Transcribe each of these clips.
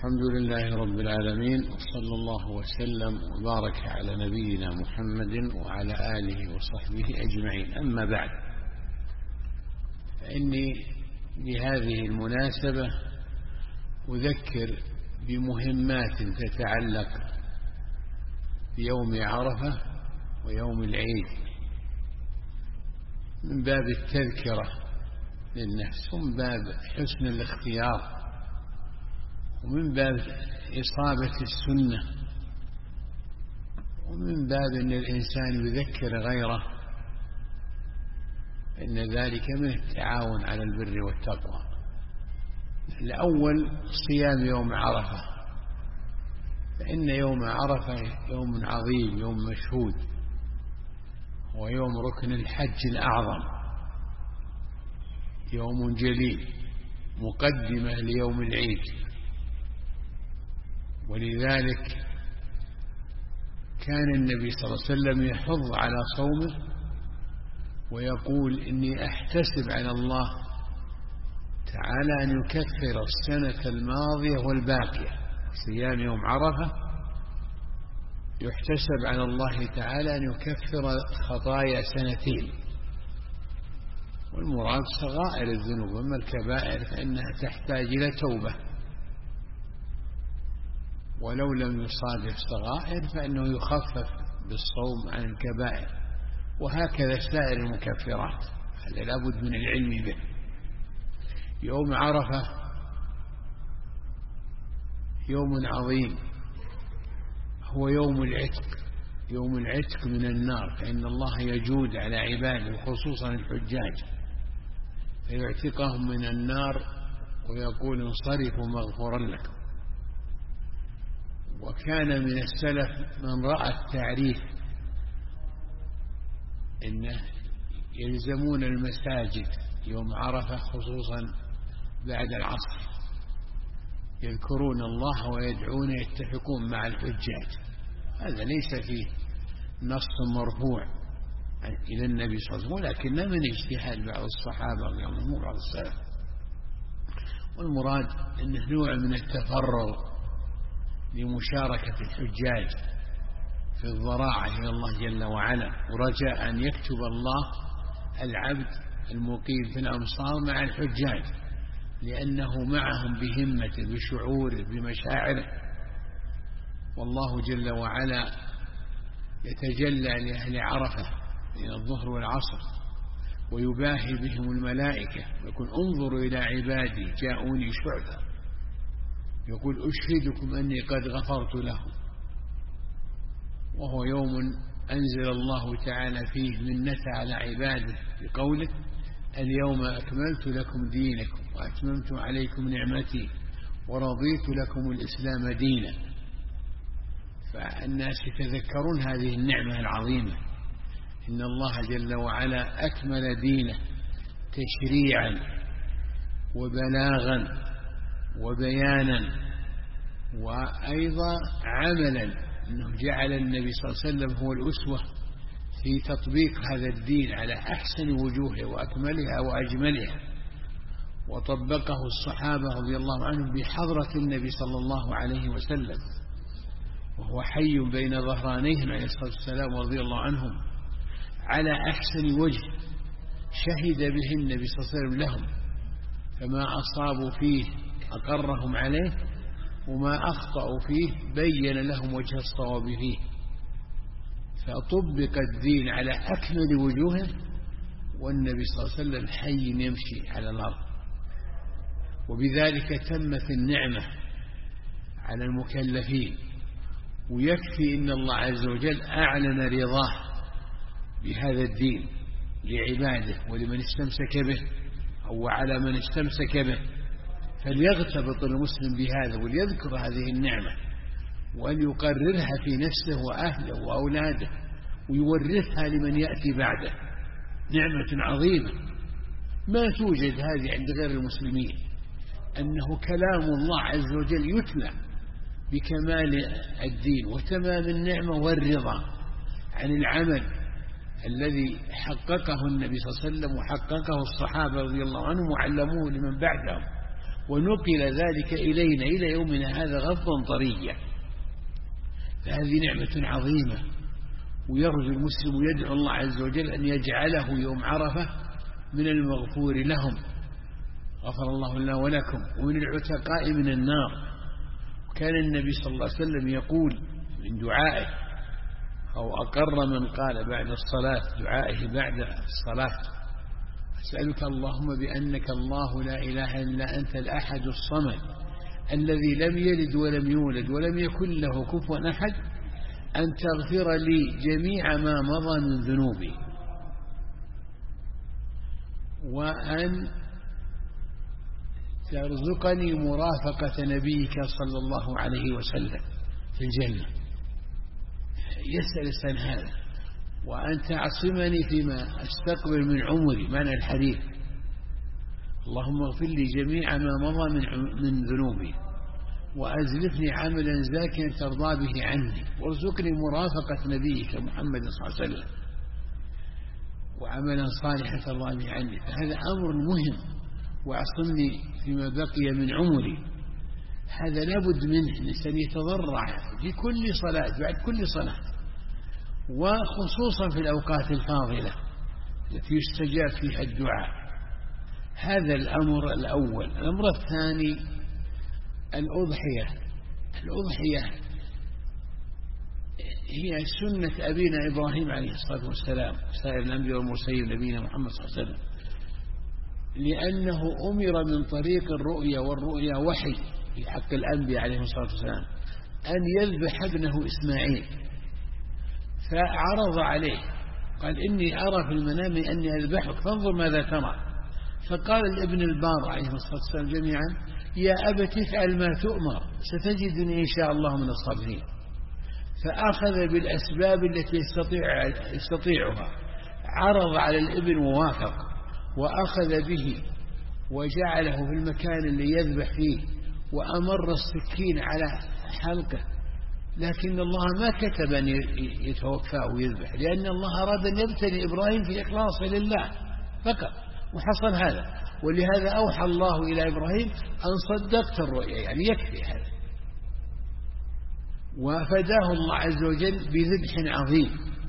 الحمد لله رب العالمين، وصلى الله وسلم وبارك على نبينا محمد وعلى آله وصحبه أجمعين. أما بعد، فإني بهذه المناسبة أذكر بمهمات تتعلق بيوم عرفة ويوم العيد من باب التذكرة للنفس، ومن باب حسن الاختيار، ومن باب إصابة السنة، ومن باب أن الإنسان يذكر غيره، إن ذلك من التعاون على البر والتقوى. الأول صيام يوم عرفة، فإن يوم عرفة يوم عظيم، يوم مشهود، ويوم ركن الحج الأعظم، يوم جليل، مقدمة ليوم العيد. ولذلك كان النبي صلى الله عليه وسلم يحض على صومه ويقول: إني أحتسب على الله تعالى أن يكفر السنة الماضية والباقية. صيام يوم عرفة يحتسب على الله تعالى أن يكفر خطايا سنتين، والمراد صغائر الذنوب، أما الكبائر فإنها تحتاج إلى توبة، ولو لم يصادف صغائر فإنه يخفف بالصوم عن الكبائر، وهكذا سائر المكفرات. هذا لابد من العلم به. يوم عرفة يوم عظيم، هو يوم العتق، يوم العتق من النار، فإن الله يجود على عباده خصوصا الحجاج فيعتقهم من النار ويقول: انصرفوا مغفورا لكم. وكان من السلف من رأى التعريف إنه يلزمون المساجد يوم عرفة خصوصا بعد العصر، يذكرون الله ويدعون، يتفقون مع الحجاج. هذا ليس فيه نص مرفوع إلى النبي صلى الله عليه وسلم، ولكنه من اجتهاد بعض الصحابة وبعض السلف. والمراد أنه نوع من التفرغ لمشاركة الحجاج في الضراعة إلى الله جل وعلا، ورجاء أن يكتب الله العبد المقيم في الأمصار مع الحجاج، لأنه معهم بهمته، بشعوره، بمشاعره. والله جل وعلا يتجلى لأهل عرفة بين الظهر والعصر ويباهي بهم الملائكة، يقول: انظروا إلى عبادي جاءوني شعبا، يقول: أشهدكم أني قد غفرت لهم. وهو يوم أنزل الله تعالى فيه منة على عباده بقوله: اليوم أكملت لكم دينكم وأتممت عليكم نعمتي ورضيت لكم الإسلام دينا. فالناس يتذكرون هذه النعمة العظيمة، إن الله جل وعلا أكمل دينه تشريعا وبلاغا وبيانا، وأيضا عملا، أنه جعل النبي صلى الله عليه وسلم هو الأسوة في تطبيق هذا الدين على أحسن وجوهه وأكملها وأجملها. وطبقه الصحابة رضي الله عنهم بحضرة النبي صلى الله عليه وسلم وهو حي بين ظهرانيهم عليه الصلاة والسلام رضي الله عنهم على أحسن وجه شهد به النبي صلى الله عليه وسلم لهم، فما أصابوا فيه أقرهم عليه، وما أخطأوا فيه بين لهم وجه الصواب فيه. فطبق الدين على أكمل وجوهه، والنبي صلى الله عليه وسلم حي يمشي على الأرض. وبذلك تمت النعمة على المكلفين. ويكفي إن الله عز وجل أعلن رضاه بهذا الدين لعباده ولمن استمسك به، أو على من استمسك به. فليغتبط المسلم بهذا وليذكر هذه النعمة، وأن يقررها في نفسه وأهله وأولاده، ويورثها لمن يأتي بعده. نعمة عظيمة ما توجد هذه عند غير المسلمين، أنه كلام الله عز وجل يتلى بكمال الدين وتمام النعمة والرضا عن العمل الذي حققه النبي صلى الله عليه وسلم وحققه الصحابة رضي الله عنهم وعلموه لمن بعدهم، ونقل ذلك إلينا إلى يومنا هذا غضا طريا. فهذه نعمة عظيمة، ويرجو المسلم يدعو الله عز وجل أن يجعله يوم عرفة من المغفور لهم، غفر الله لنا ولكم، ومن العتقاء من النار. كان النبي صلى الله عليه وسلم يقول من دعائه، أو أقر من قال بعد الصلاة دعائه بعد الصلاة: أسألك اللهم بأنك الله لا إله إلا أنت الأحد الصمد الذي لم يلد ولم يولد ولم يكن له كفوا أحد، أن تغفر لي جميع ما مضى من ذنوبي، وأن ترزقني مرافقة نبيك صلى الله عليه وسلم في الجنة. يسأل هذا، وأن تعصمني فيما أستقبل من عمري، معنى الحديث: اللهم اغفر لي جميع ما مضى من ذنوبي، وأزلفني عملا زاكيا ترضى به عني، وارزقني مرافقة نبيك محمد صلى الله عليه وسلم، وعملا صالحا ترضى به عني. فهذا أمر مهم، واعصمني فيما بقي من عمري. هذا لابد منه، الإنسان يتضرع في كل صلاة بعد كل صلاة، وخصوصا في الأوقات الفاضلة التي يستجاب فيها الدعاء. هذا الأمر الأول. الأمر الثاني الأضحية. الأضحية هي سنة أبينا إبراهيم عليه الصلاة والسلام، سائر الأنبياء والمرسلين نبينا محمد صلى الله عليه وسلم، لأنه أمر من طريق الرؤيا، والرؤيا وحي في حق الأنبياء عليهم الصلاة والسلام، أن يذبح ابنه إسماعيل. فعرض عليه قال: إني أرى في المنام أني أذبحك فانظر ماذا ترى. فقال الابن البار عليه الصلاة والسلام جميعا: يا أبت افعل ما تؤمر ستجدني إن شاء الله من الصابرين. فأخذ بالأسباب التي يستطيعها، عرض على الابن ووافق، وأخذ به وجعله في المكان اللي يذبح فيه، وأمر السكين على حلقه، لكن الله ما كتب أن يتوفاه ويذبح، لأن الله أراد أن يبتلي إبراهيم في إخلاصه لله فقط، وحصل هذا. ولهذا أوحى الله إلى إبراهيم: أن صدقت الرؤيا، يعني يكفي هذا. وفداه الله عز وجل بذبح عظيم،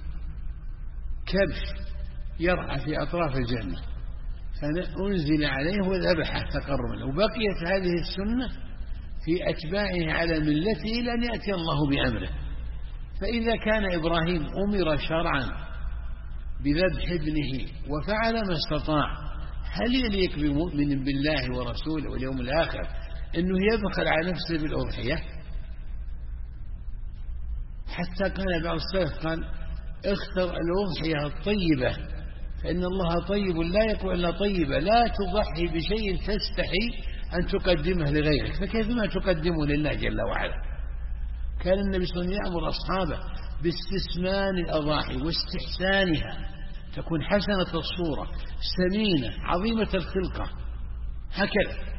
كبش يرعى في أطراف الجنة، فأنزل عليه وذبحه تقربا له. وبقيت هذه السنة في أتباعه على ملته إلى أن يأتي الله بأمره. فإذا كان إبراهيم أمر شرعا بذبح ابنه وفعل ما استطاع، هل يليق بمؤمن بالله ورسوله واليوم الآخر أنه يبخل على نفسه بالأضحية؟ حتى قال بعض السلف قال: اختر الأضحية الطيبة، فإن الله طيب لا يقبل إلا طيبة، لا تضحي بشيء تستحي أن تقدمه لغيرك، فكيف ما تقدمه لله جل وعلا. كان النبي صلى الله عليه وسلم يأمر أصحابه باستسمان الأضاحي واستحسانها، تكون حسنة الصورة سمينة عظيمة الخلقة هكذا.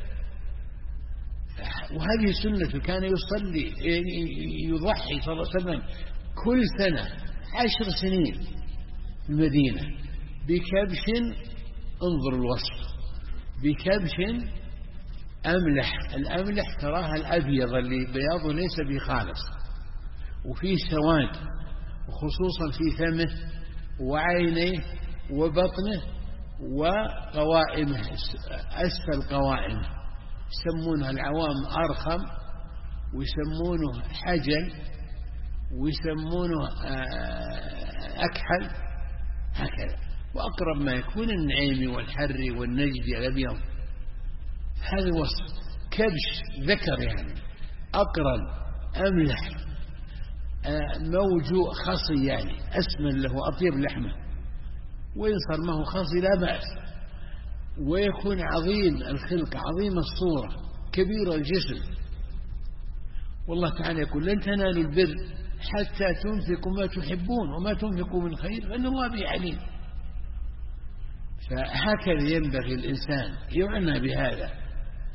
وهذه سنة. كان يصلي يضحي صلى الله عليه وسلم كل سنة 10 سنين في المدينة بكبش، انظر الوصف، بكبش أملح. الأملح تراها الأبيض اللي بياضه ليس بخالص، وفيه سواد، وخصوصا في فمه وعينيه وبطنه وقوائمه، أسفل قوائمه، يسمونها العوام أرخم، ويسمونه حجل، ويسمونه أكحل، هكذا. وأقرب ما يكون النعيمي والحري والنجدي الأبيض. هذا وصف كبش ذكر، يعني أقرن أملح موجوع خصي، يعني أسمن له أطيب لحمه، وإن صار ما هو خصي لا بأس، ويكون عظيم الخلق، عظيم الصورة، كبير الجسم. والله تعالى يقول: لن تنالوا البر حتى تنفقوا ما تحبون، وما تنفقوا من خير فإن الله به عليم. فهكذا ينبغي الإنسان يعنى بهذا.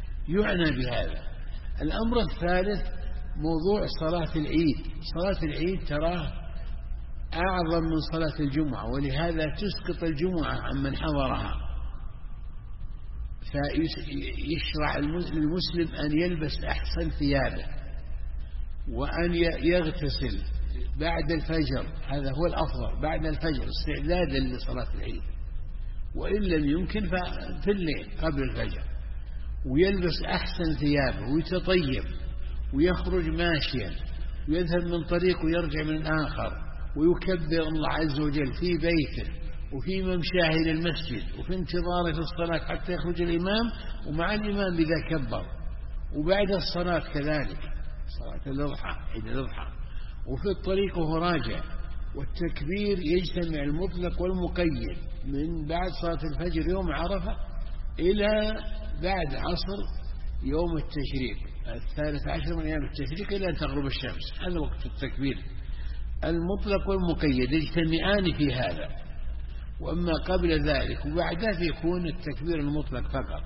الأمر الثالث موضوع صلاة العيد. صلاة العيد تراه أعظم من صلاة الجمعة، ولهذا تسقط الجمعة عمن حضرها. فيشرع للمسلم أن يلبس أحسن ثيابه، وأن يغتسل بعد الفجر، هذا هو الأفضل، بعد الفجر استعدادا لصلاة العيد، وإن لم يمكن ففي الليل قبل الفجر، ويلبس أحسن ثيابه ويتطيب ويخرج ماشيا ويذهب من طريق ويرجع من آخر، ويكبر الله عز وجل في بيته وفي ممشاه إلى المسجد وفي انتظاره في الصلاة حتى يخرج الإمام، ومع الإمام إذا كبر، وبعد الصلاة كذلك صلاة الأضحى عيد الأضحى، وفي الطريق وهو راجع. والتكبير يجتمع المطلق والمقيد من بعد صلاة الفجر يوم عرفة إلى بعد عصر يوم التشريق 13 من أيام التشريق إلى أن تغرب الشمس، هذا وقت التكبير. المطلق والمقيد يجتمعان في هذا، وأما قبل ذلك وبعده يكون التكبير المطلق فقط،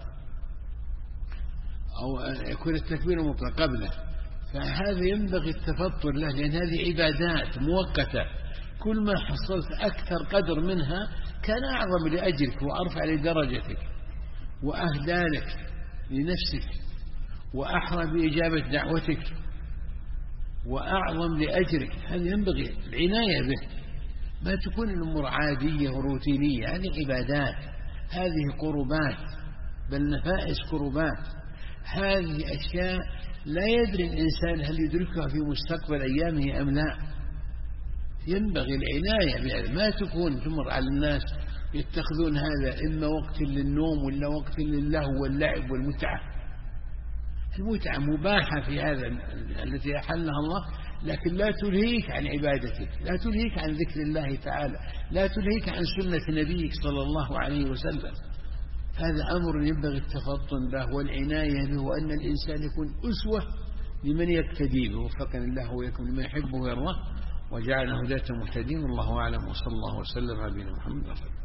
أو يكون التكبير المطلق قبله، فهذا ينبغي التفطر له، لأن هذه عبادات مؤقتة، كل ما حصلت أكثر قدر منها كان أعظم لأجرك وأرفع لدرجتك وأهدى لك لنفسك وأحرى بإجابة دعوتك وأعظم لأجرك. هذا ينبغي العناية به، ما تكون الأمور عادية وروتينية، هذه عبادات، هذه قربات، بل نفائس قربات، هذه أشياء لا يدري الإنسان هل يدركها في مستقبل أيامه أم لا. ينبغي العناية بهذا، ما تكون تمر على الناس يتخذون هذا إما وقت للنوم ولا وقت للهو واللعب والمتعة. المتعة مباحة في هذا التي أحلها الله، لكن لا تلهيك عن عبادتك، لا تلهيك عن ذكر الله تعالى، لا تلهيك عن سنة نبيك صلى الله عليه وسلم. هذا أمر ينبغي التفطن له والعناية به، وأن الإنسان يكون أسوة لمن يقتدي به. وفقنا الله ويكون لما يحبه ويرضاه، وجعلنا هداة مهتدين. والله أعلم، وصلى الله وسلم على نبينا محمد.